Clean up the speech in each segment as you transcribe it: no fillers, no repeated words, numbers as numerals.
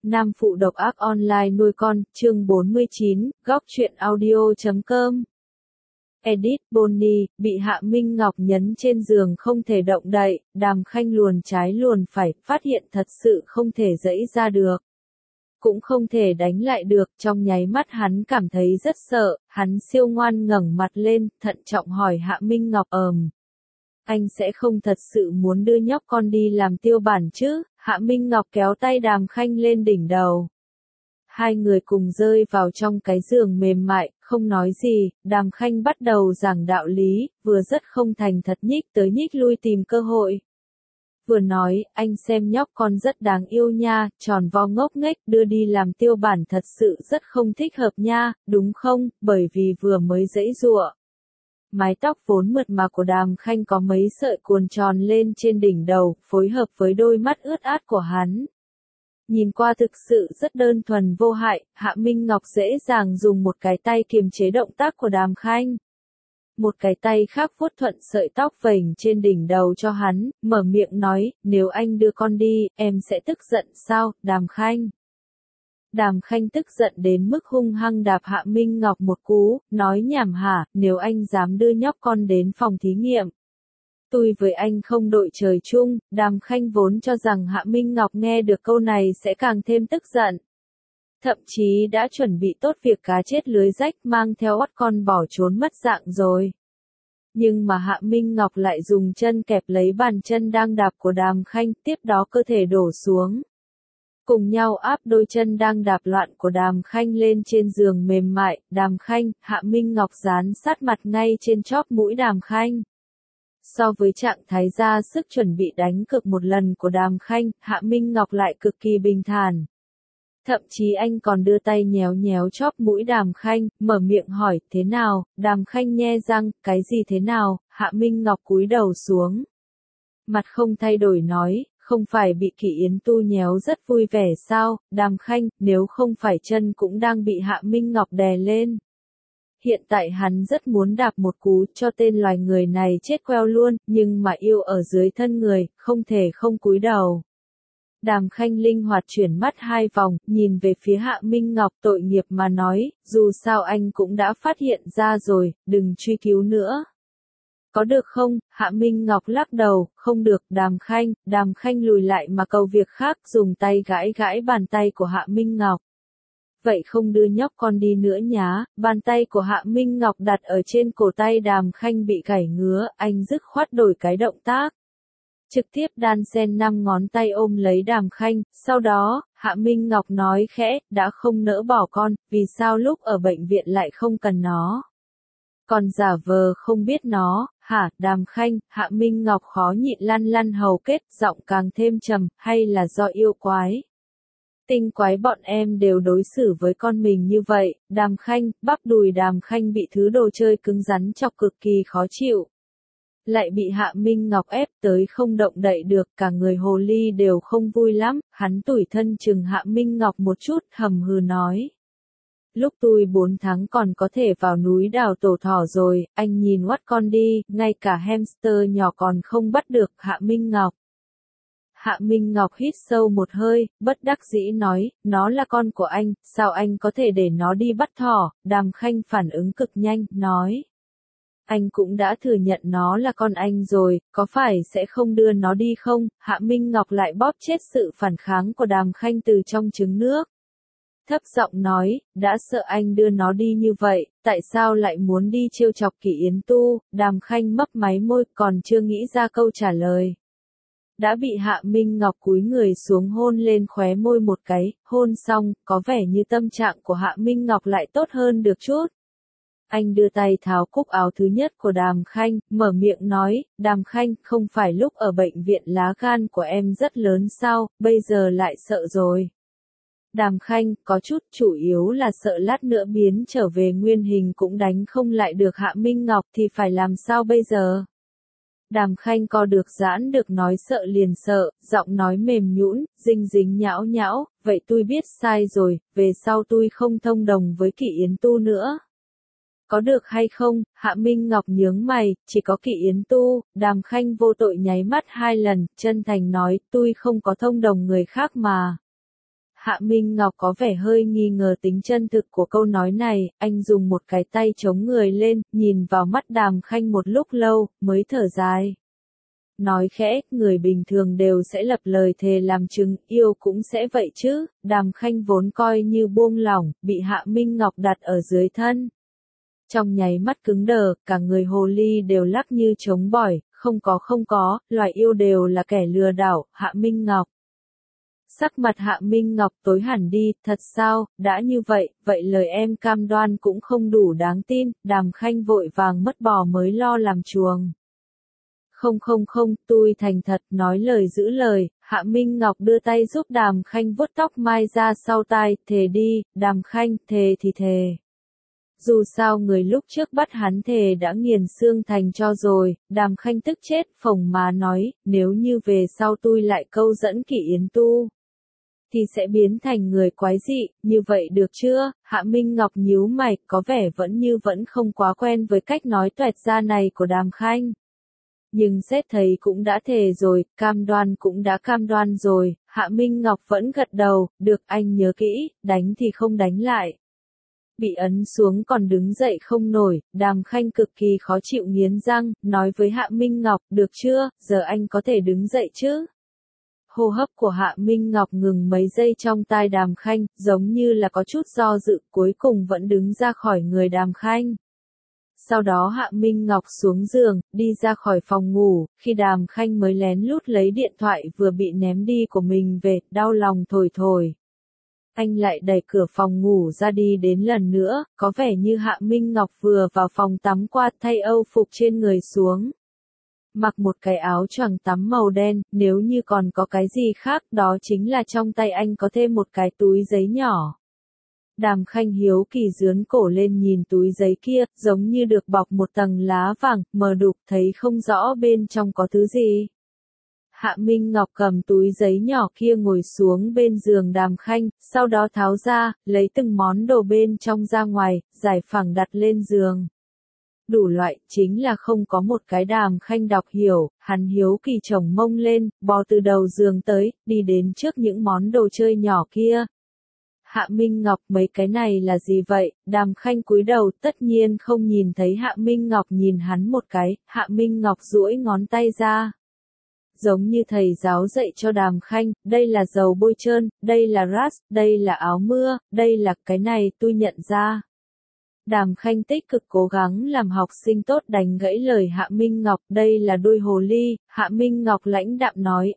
Nam phụ độc ác online nuôi con, chương 49, góc truyện audio.com. Edit Bonnie, bị Hạ Minh Ngọc nhấn trên giường không thể động đậy, Đàm Khanh luồn trái luồn phải, phát hiện thật sự không thể giãy ra được. Cũng không thể đánh lại được, trong nháy mắt hắn cảm thấy rất sợ, hắn siêu ngoan ngẩng mặt lên, thận trọng hỏi Hạ Minh Ngọc anh sẽ không thật sự muốn đưa nhóc con đi làm tiêu bản chứ? Hạ Minh Ngọc kéo tay Đàm Khanh lên đỉnh đầu. Hai người cùng rơi vào trong cái giường mềm mại, không nói gì, Đàm Khanh bắt đầu giảng đạo lý, vừa rất không thành thật nhích tới nhích lui tìm cơ hội. Vừa nói, anh xem nhóc con rất đáng yêu nha, tròn vo ngốc nghếch, đưa đi làm tiêu bản thật sự rất không thích hợp nha, đúng không, bởi vì vừa mới giãy giụa. Mái tóc vốn mượt mà của Đàm Khanh có mấy sợi cuồn tròn lên trên đỉnh đầu, phối hợp với đôi mắt ướt át của hắn. Nhìn qua thực sự rất đơn thuần vô hại, Hạ Minh Ngọc dễ dàng dùng một cái tay kiềm chế động tác của Đàm Khanh. Một cái tay khác vuốt thuận sợi tóc vểnh trên đỉnh đầu cho hắn, mở miệng nói, nếu anh đưa con đi, em sẽ tức giận sao, Đàm Khanh. Đàm Khanh tức giận đến mức hung hăng đạp Hạ Minh Ngọc một cú, nói nhảm hả, nếu anh dám đưa nhóc con đến phòng thí nghiệm. Tôi với anh không đội trời chung, Đàm Khanh vốn cho rằng Hạ Minh Ngọc nghe được câu này sẽ càng thêm tức giận. Thậm chí đã chuẩn bị tốt việc cá chết lưới rách mang theo oắt con bỏ trốn mất dạng rồi. Nhưng mà Hạ Minh Ngọc lại dùng chân kẹp lấy bàn chân đang đạp của Đàm Khanh, tiếp đó cơ thể đổ xuống. Cùng nhau áp đôi chân đang đạp loạn của Đàm Khanh lên trên giường mềm mại, Đàm Khanh, Hạ Minh Ngọc dán sát mặt ngay trên chóp mũi Đàm Khanh. So với trạng thái ra sức chuẩn bị đánh cược một lần của Đàm Khanh, Hạ Minh Ngọc lại cực kỳ bình thản. Thậm chí anh còn đưa tay nhéo nhéo chóp mũi Đàm Khanh, mở miệng hỏi, thế nào, Đàm Khanh nhe răng, cái gì thế nào, Hạ Minh Ngọc cúi đầu xuống. Mặt không thay đổi nói, không phải bị Kỷ Yến Tu nhéo rất vui vẻ sao, Đàm Khanh, nếu không phải chân cũng đang bị Hạ Minh Ngọc đè lên. Hiện tại hắn rất muốn đạp một cú cho tên loài người này chết queo luôn, nhưng mà yêu ở dưới thân người, không thể không cúi đầu. Đàm Khanh linh hoạt chuyển mắt hai vòng, nhìn về phía Hạ Minh Ngọc tội nghiệp mà nói, dù sao anh cũng đã phát hiện ra rồi, đừng truy cứu nữa. Có được không? Hạ Minh Ngọc lắc đầu, không được, Đàm Khanh lùi lại mà cầu việc khác, dùng tay gãi gãi bàn tay của Hạ Minh Ngọc. Vậy không đưa nhóc con đi nữa nhá, bàn tay của Hạ Minh Ngọc đặt ở trên cổ tay Đàm Khanh bị gãy ngứa, anh dứt khoát đổi cái động tác. Trực tiếp đan xen 5 ngón tay ôm lấy Đàm Khanh, sau đó, Hạ Minh Ngọc nói khẽ, đã không nỡ bỏ con, vì sao lúc ở bệnh viện lại không cần nó. Còn giả vờ không biết nó, hả, Đàm Khanh, Hạ Minh Ngọc khó nhịn lăn lăn hầu kết, giọng càng thêm trầm, hay là do yêu quái. Tinh quái bọn em đều đối xử với con mình như vậy, Đàm Khanh, bắp đùi Đàm Khanh bị thứ đồ chơi cứng rắn chọc cực kỳ khó chịu. Lại bị Hạ Minh Ngọc ép tới không động đậy được, cả người hồ ly đều không vui lắm, hắn tủi thân chừng Hạ Minh Ngọc một chút, hầm hừ nói. Lúc tôi 4 tháng còn có thể vào núi đào tổ thỏ rồi, anh nhìn oắt con đi, ngay cả hamster nhỏ còn không bắt được, Hạ Minh Ngọc. Hạ Minh Ngọc hít sâu một hơi, bất đắc dĩ nói, nó là con của anh, sao anh có thể để nó đi bắt thỏ, Đàm Khanh phản ứng cực nhanh, nói. Anh cũng đã thừa nhận nó là con anh rồi, có phải sẽ không đưa nó đi không? Hạ Minh Ngọc lại bóp chết sự phản kháng của Đàm Khanh từ trong trứng nước. Thấp giọng nói, đã sợ anh đưa nó đi như vậy, tại sao lại muốn đi trêu chọc Kỷ Yến Tu? Đàm Khanh mấp máy môi, còn chưa nghĩ ra câu trả lời. Đã bị Hạ Minh Ngọc cúi người xuống hôn lên khóe môi một cái, hôn xong, có vẻ như tâm trạng của Hạ Minh Ngọc lại tốt hơn được chút. Anh đưa tay tháo cúc áo thứ nhất của Đàm Khanh, mở miệng nói, Đàm Khanh, không phải lúc ở bệnh viện lá gan của em rất lớn sao, bây giờ lại sợ rồi. Đàm Khanh, có chút, chủ yếu là sợ lát nữa biến trở về nguyên hình cũng đánh không lại được Hạ Minh Ngọc thì phải làm sao bây giờ? Đàm Khanh co được giãn được nói sợ liền sợ, giọng nói mềm nhũn, dinh dính nhão nhão, vậy tôi biết sai rồi, về sau tôi không thông đồng với Kỷ Yến Tu nữa. Có được hay không? Hạ Minh Ngọc nhướng mày, chỉ có Kỷ Yến Tu. Đàm Khanh vô tội nháy mắt 2 lần, chân thành nói, tôi không có thông đồng người khác mà. Hạ Minh Ngọc có vẻ hơi nghi ngờ tính chân thực của câu nói này, anh dùng một cái tay chống người lên, nhìn vào mắt Đàm Khanh một lúc lâu, mới thở dài. Nói khẽ, người bình thường đều sẽ lập lời thề làm chứng, yêu cũng sẽ vậy chứ. Đàm Khanh vốn coi như buông lỏng, bị Hạ Minh Ngọc đặt ở dưới thân. Trong nháy mắt cứng đờ, cả người hồ ly đều lắc như trống bỏi, không có, loài yêu đều là kẻ lừa đảo, Hạ Minh Ngọc. Sắc mặt Hạ Minh Ngọc tối hẳn đi, thật sao, đã như vậy, vậy lời em cam đoan cũng không đủ đáng tin. Đàm Khanh vội vàng mất bò mới lo làm chuồng. Không, tôi thành thật, nói lời giữ lời. Hạ Minh Ngọc đưa tay giúp Đàm Khanh vuốt tóc mai ra sau tai, thề đi. Đàm Khanh, thề thì thề. Dù sao người lúc trước bắt hắn thề đã nghiền xương thành cho rồi. Đàm Khanh tức chết, phồng má nói, nếu như về sau tôi lại câu dẫn Kỷ Yến Tu thì sẽ biến thành người quái dị, như vậy được chưa? Hạ Minh Ngọc nhíu mày, có vẻ vẫn không quá quen với cách nói toẹt ra này của Đàm Khanh. Nhưng xét thấy cũng đã thề rồi, cam đoan cũng đã cam đoan rồi, Hạ Minh Ngọc vẫn gật đầu, được anh nhớ kỹ, đánh thì không đánh lại. Bị ấn xuống còn đứng dậy không nổi, Đàm Khanh cực kỳ khó chịu nghiến răng, nói với Hạ Minh Ngọc, được chưa, giờ anh có thể đứng dậy chứ? Hô hấp của Hạ Minh Ngọc ngừng mấy giây trong tai Đàm Khanh, giống như là có chút do dự, cuối cùng vẫn đứng ra khỏi người Đàm Khanh. Sau đó Hạ Minh Ngọc xuống giường, đi ra khỏi phòng ngủ, khi Đàm Khanh mới lén lút lấy điện thoại vừa bị ném đi của mình về, đau lòng thổi thổi. Anh lại đẩy cửa phòng ngủ ra đi đến lần nữa, có vẻ như Hạ Minh Ngọc vừa vào phòng tắm qua thay âu phục trên người xuống. Mặc một cái áo choàng tắm màu đen, nếu như còn có cái gì khác đó chính là trong tay anh có thêm một cái túi giấy nhỏ. Đàm Khanh hiếu kỳ giướn cổ lên nhìn túi giấy kia, giống như được bọc một tầng lá vàng, mờ đục thấy không rõ bên trong có thứ gì. Hạ Minh Ngọc cầm túi giấy nhỏ kia ngồi xuống bên giường Đàm Khanh, sau đó tháo ra, lấy từng món đồ bên trong ra ngoài, giải phẳng đặt lên giường. Đủ loại, chính là không có một cái Đàm Khanh đọc hiểu, hắn hiếu kỳ chồng mông lên, bò từ đầu giường tới, đi đến trước những món đồ chơi nhỏ kia. Hạ Minh Ngọc, mấy cái này là gì vậy? Đàm Khanh cúi đầu, tất nhiên không nhìn thấy Hạ Minh Ngọc nhìn hắn một cái, Hạ Minh Ngọc duỗi ngón tay ra. Giống như thầy giáo dạy cho Đàm Khanh, đây là dầu bôi trơn, đây là ras, đây là áo mưa, đây là cái này tôi nhận ra. Đàm Khanh tích cực cố gắng làm học sinh tốt đánh gãy lời Hạ Minh Ngọc, đây là đôi hồ ly. Hạ Minh Ngọc lãnh đạm nói,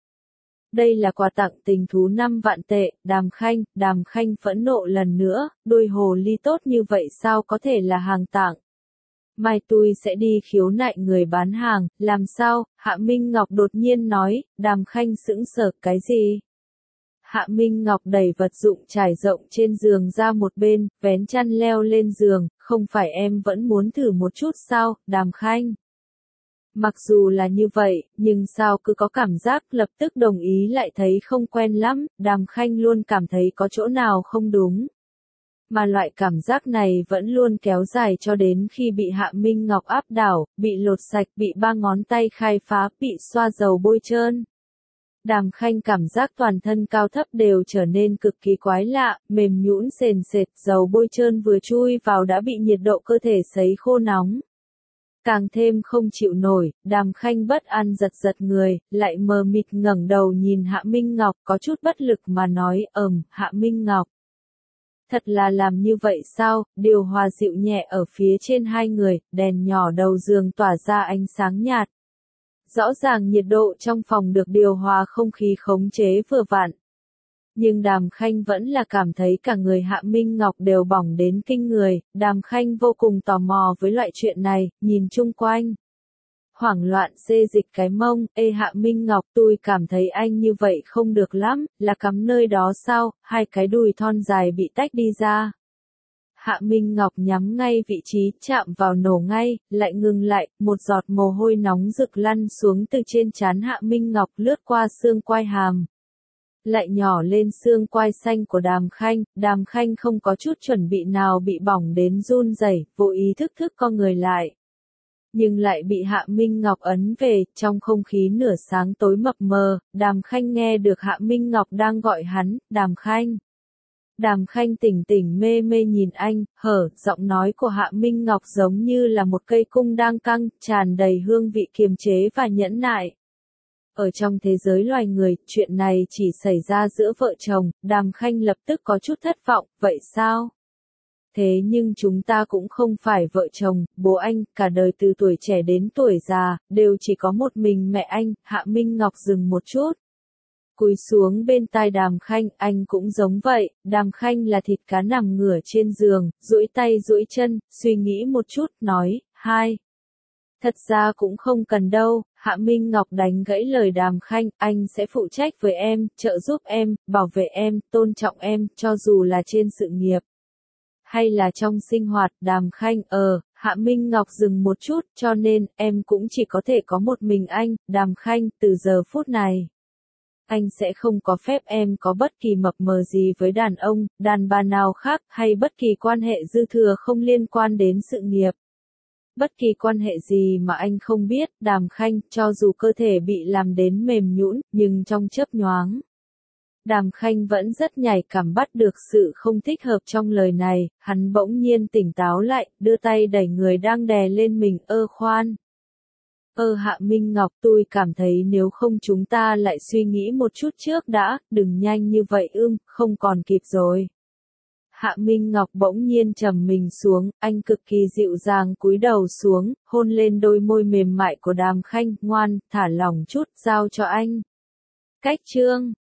đây là quà tặng tình thú 5 vạn tệ. Đàm Khanh phẫn nộ lần nữa, đôi hồ ly tốt như vậy sao có thể là hàng tặng. Mai tôi sẽ đi khiếu nại người bán hàng, làm sao? Hạ Minh Ngọc đột nhiên nói. Đàm Khanh sững sờ, cái gì? Hạ Minh Ngọc đẩy vật dụng trải rộng trên giường ra một bên, vén chăn leo lên giường, không phải em vẫn muốn thử một chút sao, Đàm Khanh? Mặc dù là như vậy, nhưng sao cứ có cảm giác lập tức đồng ý lại thấy không quen lắm, Đàm Khanh luôn cảm thấy có chỗ nào không đúng. Mà loại cảm giác này vẫn luôn kéo dài cho đến khi bị Hạ Minh Ngọc áp đảo, bị lột sạch, bị 3 ngón tay khai phá, bị xoa dầu bôi trơn. Đàm Khanh cảm giác toàn thân cao thấp đều trở nên cực kỳ quái lạ, mềm nhũn sền sệt, dầu bôi trơn vừa chui vào đã bị nhiệt độ cơ thể sấy khô nóng. Càng thêm không chịu nổi, Đàm Khanh bất an giật người, lại mờ mịt ngẩng đầu nhìn Hạ Minh Ngọc, có chút bất lực mà nói, Hạ Minh Ngọc. Thật là làm như vậy sao? Điều hòa dịu nhẹ ở phía trên hai người, đèn nhỏ đầu giường tỏa ra ánh sáng nhạt. Rõ ràng nhiệt độ trong phòng được điều hòa không khí khống chế vừa vặn. Nhưng Đàm Khanh vẫn là cảm thấy cả người Hạ Minh Ngọc đều bỏng đến kinh người, Đàm Khanh vô cùng tò mò với loại chuyện này, nhìn chung quanh. Hoảng loạn xê dịch cái mông, Hạ Minh Ngọc, tôi cảm thấy anh như vậy không được lắm, là cắm nơi đó sao, hai cái đùi thon dài bị tách đi ra. Hạ Minh Ngọc nhắm ngay vị trí, chạm vào nổ ngay, lại ngừng lại, một giọt mồ hôi nóng rực lăn xuống từ trên trán Hạ Minh Ngọc lướt qua xương quai hàm. Lại nhỏ lên xương quai xanh của Đàm Khanh không có chút chuẩn bị nào bị bỏng đến run rẩy, vô ý thức co người lại. nhưng lại bị Hạ Minh Ngọc ấn về, trong không khí nửa sáng tối mập mờ, Đàm Khanh nghe được Hạ Minh Ngọc đang gọi hắn, Đàm Khanh. Đàm Khanh tỉnh tỉnh mê mê nhìn anh, giọng nói của Hạ Minh Ngọc giống như là một cây cung đang căng, tràn đầy hương vị kiềm chế và nhẫn nại. Ở trong thế giới loài người, chuyện này chỉ xảy ra giữa vợ chồng, Đàm Khanh lập tức có chút thất vọng, vậy sao? Thế nhưng chúng ta cũng không phải vợ chồng, bố anh, cả đời từ tuổi trẻ đến tuổi già, đều chỉ có một mình mẹ anh, Hạ Minh Ngọc dừng một chút. Cúi xuống bên tai Đàm Khanh, anh cũng giống vậy, Đàm Khanh là thịt cá nằm ngửa trên giường, duỗi tay duỗi chân, suy nghĩ một chút, nói, Thật ra cũng không cần đâu, Hạ Minh Ngọc đánh gãy lời Đàm Khanh, anh sẽ phụ trách với em, trợ giúp em, bảo vệ em, tôn trọng em, cho dù là trên sự nghiệp. Hay là trong sinh hoạt, Đàm Khanh, Hạ Minh Ngọc dừng một chút, cho nên, em cũng chỉ có thể có một mình anh, Đàm Khanh, từ giờ phút này. Anh sẽ không có phép em có bất kỳ mập mờ gì với đàn ông, đàn bà nào khác, hay bất kỳ quan hệ dư thừa không liên quan đến sự nghiệp. Bất kỳ quan hệ gì mà anh không biết, Đàm Khanh, cho dù cơ thể bị làm đến mềm nhũn, nhưng trong chớp nhoáng. Đàm Khanh vẫn rất nhạy cảm bắt được sự không thích hợp trong lời này, hắn bỗng nhiên tỉnh táo lại, đưa tay đẩy người đang đè lên mình, khoan. Hạ Minh Ngọc, tôi cảm thấy nếu không chúng ta lại suy nghĩ một chút trước đã, đừng nhanh như vậy không còn kịp rồi. Hạ Minh Ngọc bỗng nhiên trầm mình xuống, anh cực kỳ dịu dàng cúi đầu xuống, hôn lên đôi môi mềm mại của Đàm Khanh, ngoan, thả lỏng chút, giao cho anh. Cách chương